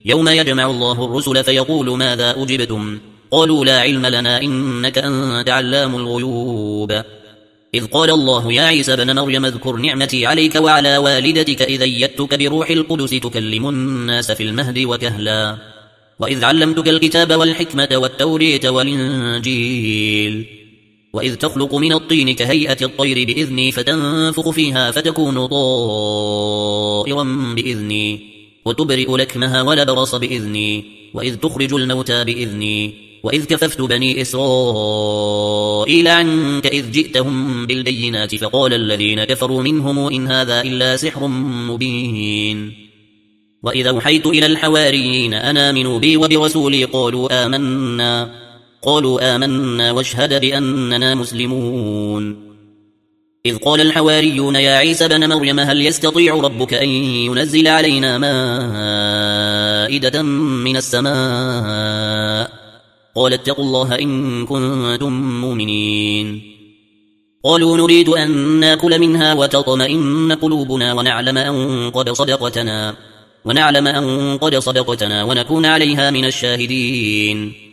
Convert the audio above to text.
يوم يجمع الله الرسل فيقول ماذا أجبتم قالوا لا علم لنا إنك أنت علام الغيوب إذ قال الله يا عيسى ابن مريم اذكر نعمتي عليك وعلى والدتك إذ أيدتك بروح القدس تكلم الناس في المهد وكهلا وإذ علمتك الكتاب والحكمة والتورية والإنجيل وإذ تخلق من الطين كهيئة الطير بإذني فتنفخ فيها فتكون طائرا بإذني وتبرئ لكمها ولبرص بإذني وإذ تخرج الموتى بإذني وإذ كففت بني إسرائيل عنك إذ جئتهم بالبينات فقال الذين كفروا منهم إن هذا إلا سحر مبين وإذا أوحيت إلى الحواريين أن آمنوا بي وبرسولي قالوا آمنا واشهد بأننا مسلمون إذ قال الحواريون يا عيسى ابن مريم هل يستطيع ربك أن ينزل علينا مائدة من السماء قال اتقوا الله إن كنتم مؤمنين قالوا نريد أن ناكل منها وتطمئن قلوبنا ونعلم أن قد صدقتنا ونكون عليها من الشاهدين